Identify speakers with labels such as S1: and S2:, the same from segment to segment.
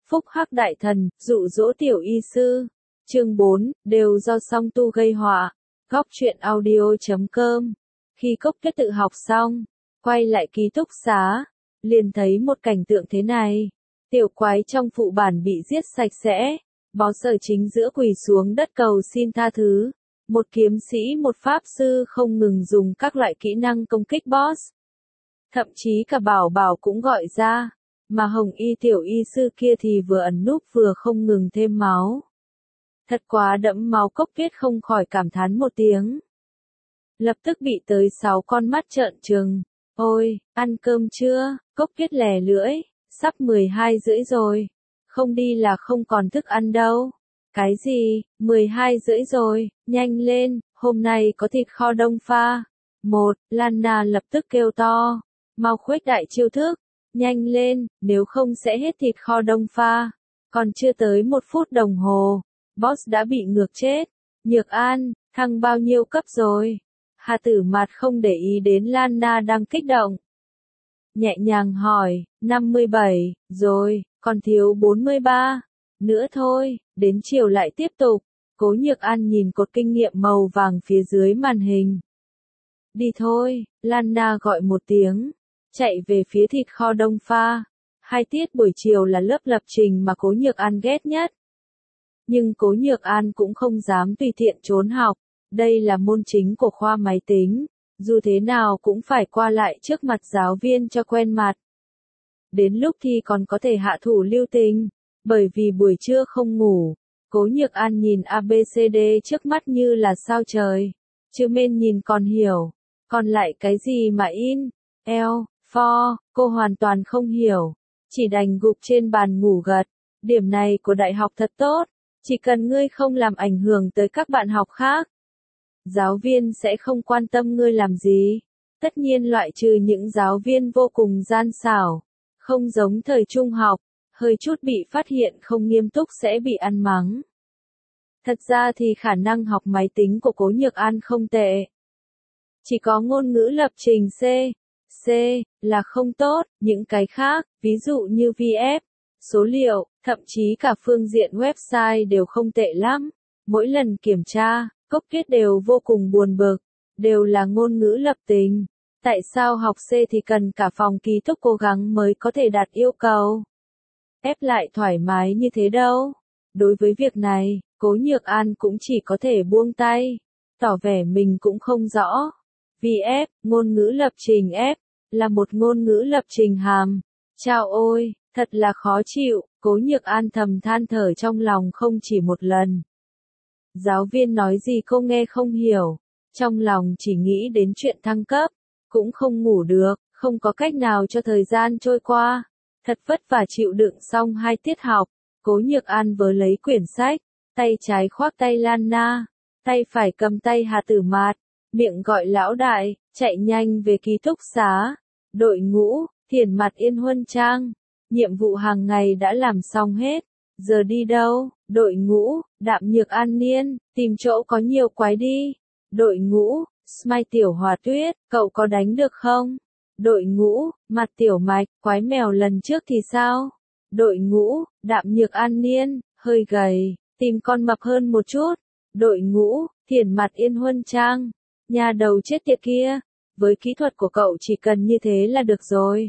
S1: Phúc hắc đại thần, dụ dỗ tiểu y sư. Chương 4, đều do song tu gây họa. Góc truyện audio.com. Khi Cốc Kết tự học xong, quay lại ký túc xá, liền thấy một cảnh tượng thế này. Tiểu quái trong phụ bản bị giết sạch sẽ, boss ở chính giữa quỳ xuống đất cầu xin tha thứ. Một kiếm sĩ một pháp sư không ngừng dùng các loại kỹ năng công kích boss. Thậm chí cả bảo bảo cũng gọi ra, mà hồng y tiểu y sư kia thì vừa ẩn núp vừa không ngừng thêm máu. Thật quá đẫm máu. Cốc Kết không khỏi cảm thán một tiếng. Lập tức bị tới 6 con mắt trợn trừng. Ôi, ăn cơm chưa? Cốc Kết lè lưỡi, sắp 12 rưỡi rồi. Không đi là không còn thức ăn đâu. Cái gì, 12 rưỡi rồi, nhanh lên, hôm nay có thịt kho đông pha. Lana lập tức kêu to, mau khuếch đại chiêu thức, nhanh lên, nếu không sẽ hết thịt kho đông pha. Còn chưa tới 1 phút đồng hồ, boss đã bị ngược chết. Nhược An, thăng bao nhiêu cấp rồi? Hà Tử Mạt không để ý đến Lana đang kích động. Nhẹ nhàng hỏi, 57, rồi, còn thiếu 43. Nữa thôi, đến chiều lại tiếp tục. Cố Nhược An nhìn cột kinh nghiệm màu vàng phía dưới màn hình. Đi thôi, Lana gọi một tiếng, chạy về phía thịt kho đông pha. 2 tiết buổi chiều là lớp lập trình mà Cố Nhược An ghét nhất. Nhưng Cố Nhược An cũng không dám tùy tiện trốn học, đây là môn chính của khoa máy tính, dù thế nào cũng phải qua lại trước mặt giáo viên cho quen mặt. Đến lúc thi còn có thể hạ thủ lưu tình, bởi vì buổi trưa không ngủ, Cố Nhược An nhìn ABCD trước mắt như là sao trời, chữ men nhìn còn hiểu, còn lại cái gì mà in, eo, for, cô hoàn toàn không hiểu, chỉ đành gục trên bàn ngủ gật. Điểm này của đại học thật tốt, chỉ cần ngươi không làm ảnh hưởng tới các bạn học khác, giáo viên sẽ không quan tâm ngươi làm gì. Tất nhiên loại trừ những giáo viên vô cùng gian xảo, không giống thời trung học, hơi chút bị phát hiện không nghiêm túc sẽ bị ăn mắng. Thật ra thì khả năng học máy tính của Cố Nhược An không tệ. Chỉ có ngôn ngữ lập trình C là không tốt, những cái khác, ví dụ như VF, số liệu, thậm chí cả phương diện website đều không tệ lắm. Mỗi lần kiểm tra, Cốc Kết đều vô cùng buồn bực, đều là ngôn ngữ lập trình. Tại sao học C thì cần cả phòng ký túc cố gắng mới có thể đạt yêu cầu? Ép lại thoải mái như thế đâu. Đối với việc này, Cố Nhược An cũng chỉ có thể buông tay, tỏ vẻ mình cũng không rõ. VF, ngôn ngữ lập trình F, là một ngôn ngữ lập trình hàm. Chao ôi, thật là khó chịu, Cố Nhược An thầm than thở trong lòng không chỉ một lần. Giáo viên nói gì cô nghe không hiểu, trong lòng chỉ nghĩ đến chuyện thăng cấp, cũng không ngủ được, không có cách nào cho thời gian trôi qua. Thật vất vả chịu đựng xong 2 tiết học, Cố Nhược An vớ lấy quyển sách, tay trái khoác tay Lana, tay phải cầm tay Hà Tử Mạt, miệng gọi lão đại, chạy nhanh về ký túc xá. Đội ngũ, Thiền Mặt Yên Huân Trang, nhiệm vụ hàng ngày đã làm xong hết, giờ đi đâu? Đội ngũ, Đạm Nhược An Niên, tìm chỗ có nhiều quái đi. Đội ngũ, Smile Tiểu Hòa Tuyết, cậu có đánh được không? Đội ngũ, Mặt Tiểu Mạch, quái mèo lần trước thì sao? Đội ngũ, Đạm Nhược An Niên, hơi gầy, tìm con mập hơn một chút. Đội ngũ, Thiền Mặt Yên Huân Trang, nhà đầu chết tiệt kia, với kỹ thuật của cậu chỉ cần như thế là được rồi.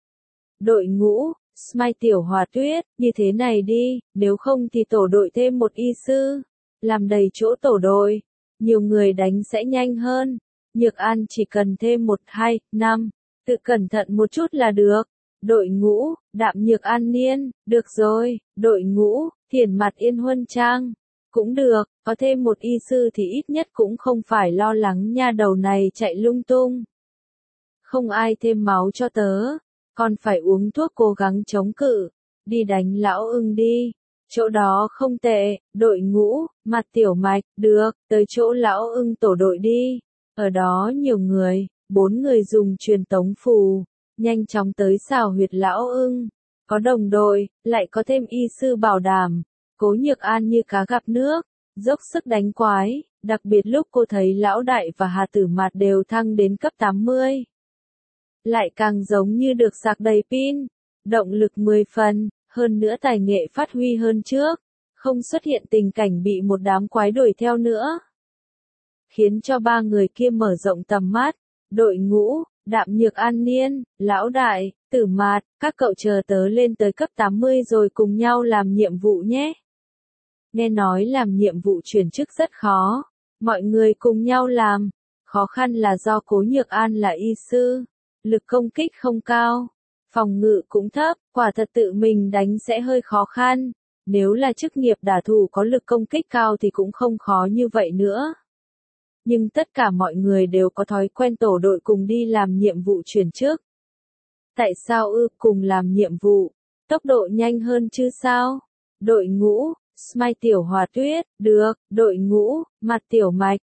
S1: Đội ngũ, Smile Tiểu Hòa Tuyết, như thế này đi, nếu không thì tổ đội thêm một y sư, làm đầy chỗ tổ đội, nhiều người đánh sẽ nhanh hơn. Nhược An chỉ cần thêm 1, 2, 5, tự cẩn thận một chút là được. Đội ngũ, Đạm Nhược An Niên, được rồi. Đội ngũ, Thiền Mặt Yên Huân Trang, cũng được, có thêm một y sư thì ít nhất cũng không phải lo lắng nha đầu này chạy lung tung. Không ai thêm máu cho tớ, còn phải uống thuốc cố gắng chống cự, đi đánh lão ưng đi. Chỗ đó không tệ. Đội ngũ, Mặt Tiểu Mạch, được, tới chỗ lão ưng tổ đội đi. Ở đó nhiều người, 4 người dùng truyền tống phù, nhanh chóng tới xào huyệt lão ưng. Có đồng đội, lại có thêm y sư bảo đảm. Cố Nhược An như cá gặp nước, dốc sức đánh quái, đặc biệt lúc cô thấy lão đại và Hà Tử Mạt đều thăng đến cấp 80. Lại càng giống như được sạc đầy pin, động lực 10 phần, Hơn nữa tài nghệ phát huy hơn trước, không xuất hiện tình cảnh bị một đám quái đuổi theo nữa. Khiến cho ba người kia mở rộng tầm mắt, đội ngũ, Đạm Nhược An Niên, Lão Đại, Tử Mạt, các cậu chờ tớ lên tới cấp 80 rồi cùng nhau làm nhiệm vụ nhé. Nghe nói làm nhiệm vụ chuyển chức rất khó, mọi người cùng nhau làm, khó khăn là do Cố Nhược An là y sư, lực công kích không cao, phòng ngự cũng thấp, quả thật tự mình đánh sẽ hơi khó khăn, nếu là chức nghiệp đả thủ có lực công kích cao thì cũng không khó như vậy nữa. Nhưng tất cả mọi người đều có thói quen tổ đội cùng đi làm nhiệm vụ chuyển chức. Tại sao cùng làm nhiệm vụ? Tốc độ nhanh hơn chứ sao? Đội ngũ, Smile Tiểu Hòa Tuyết, được, đội ngũ, Mặt Tiểu Mạch,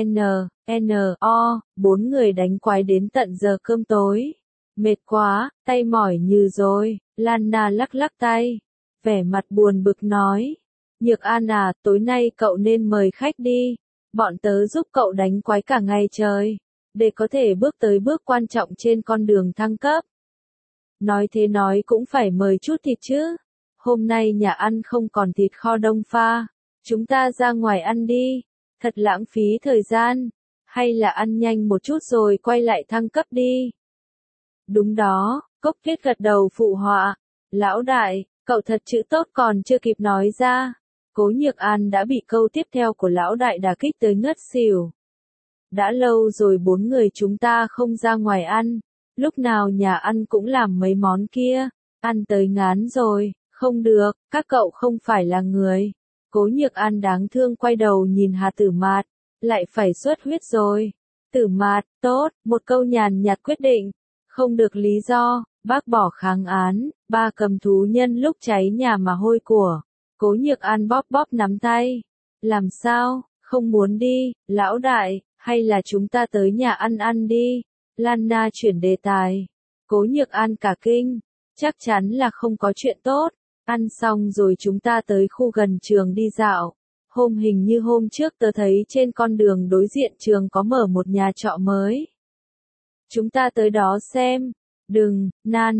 S1: O, 4 người đánh quái đến tận giờ cơm tối. Mệt quá, tay mỏi như rồi, Lana lắc lắc tay. Vẻ mặt buồn bực nói. Nhược An à, tối nay cậu nên mời khách đi. Bọn tớ giúp cậu đánh quái cả ngày trời, để có thể bước tới bước quan trọng trên con đường thăng cấp. Nói thế nói cũng phải mời chút thịt chứ. Hôm nay nhà ăn không còn thịt kho đông pha, chúng ta ra ngoài ăn đi, thật lãng phí thời gian, hay là ăn nhanh một chút rồi quay lại thăng cấp đi. Đúng đó, Cốc Kết gật đầu phụ họa. Lão đại, cậu thật chữ tốt còn chưa kịp nói ra. Cố Nhược An đã bị câu tiếp theo của lão đại đả kích tới ngất xỉu. Đã lâu rồi 4 người chúng ta không ra ngoài ăn, lúc nào nhà ăn cũng làm mấy món kia, ăn tới ngán rồi, không được, các cậu không phải là người. Cố Nhược An đáng thương quay đầu nhìn Hà Tử Mạt, lại phải xuất huyết rồi. Tử Mạt, tốt, một câu nhàn nhạt quyết định, không được lý do, bác bỏ kháng án, ba cầm thú nhân lúc cháy nhà mà hôi của. Cố Nhược An bóp bóp nắm tay. Làm sao, không muốn đi, lão đại, hay là chúng ta tới nhà ăn đi. Lana chuyển đề tài. Cố Nhược An cả kinh. Chắc chắn là không có chuyện tốt. Ăn xong rồi chúng ta tới khu gần trường đi dạo. Hình như hôm trước tớ thấy trên con đường đối diện trường có mở một nhà trọ mới. Chúng ta tới đó xem. Đừng,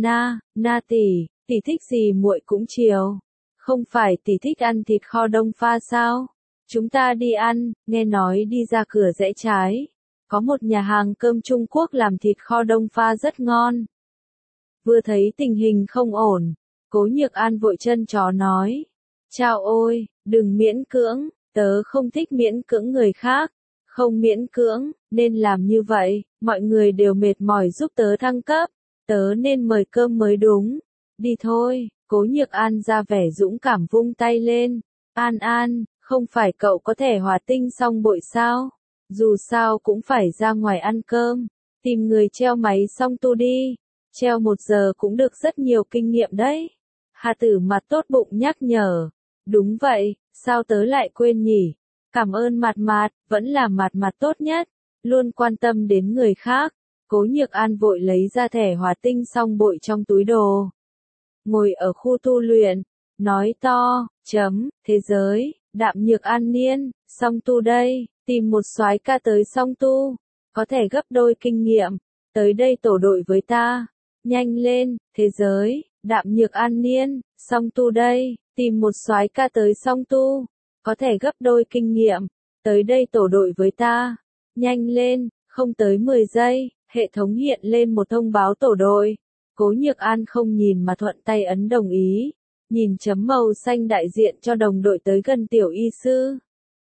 S1: Na tỷ thích gì muội cũng chiều. Không phải tỷ thích ăn thịt kho đông pha sao? Chúng ta đi ăn, nghe nói đi ra cửa rẽ trái. Có một nhà hàng cơm Trung Quốc làm thịt kho đông pha rất ngon. Vừa thấy tình hình không ổn, Cố Nhược An vội chân chó nói. Chao ôi, đừng miễn cưỡng, tớ không thích miễn cưỡng người khác. Không miễn cưỡng, nên làm như vậy, mọi người đều mệt mỏi giúp tớ thăng cấp. Tớ nên mời cơm mới đúng. Đi thôi. Cố Nhược An ra vẻ dũng cảm vung tay lên. An, không phải cậu có thể hòa tinh xong bội sao? Dù sao cũng phải ra ngoài ăn cơm. Tìm người treo máy xong tu đi. Treo 1 giờ cũng được rất nhiều kinh nghiệm đấy. Hà Tử Mạt tốt bụng nhắc nhở. Đúng vậy, sao tớ lại quên nhỉ? Cảm ơn Mạt, vẫn là Mạt tốt nhất. Luôn quan tâm đến người khác. Cố Nhược An vội lấy ra thẻ hòa tinh xong bội trong túi đồ. Ngồi ở khu tu luyện, nói to, thế giới, Đạm Nhược An Niên, song tu đây, tìm một soái ca tới song tu, có thể gấp đôi kinh nghiệm, tới đây tổ đội với ta, nhanh lên, thế giới, Đạm Nhược An Niên, song tu đây, tìm một soái ca tới song tu, có thể gấp đôi kinh nghiệm, tới đây tổ đội với ta, nhanh lên, không tới 10 giây, hệ thống hiện lên một thông báo tổ đội. Cố Nhược An không nhìn mà thuận tay ấn đồng ý, nhìn chấm màu xanh đại diện cho đồng đội tới gần tiểu y sư.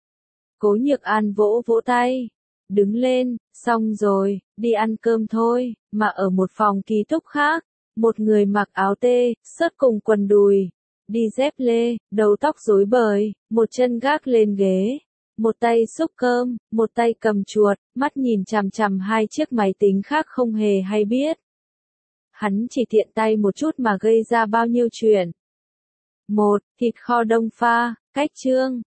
S1: Cố Nhược An vỗ vỗ tay, đứng lên, xong rồi, đi ăn cơm thôi, mà ở một phòng ký túc khác, một người mặc áo tê, sớt cùng quần đùi, đi dép lê, đầu tóc rối bời, một chân gác lên ghế, một tay xúc cơm, một tay cầm chuột, mắt nhìn chằm chằm 2 chiếc máy tính khác không hề hay biết. Hắn chỉ tiện tay một chút mà gây ra bao nhiêu chuyện. 1. Thịt kho đông pha, cách chương.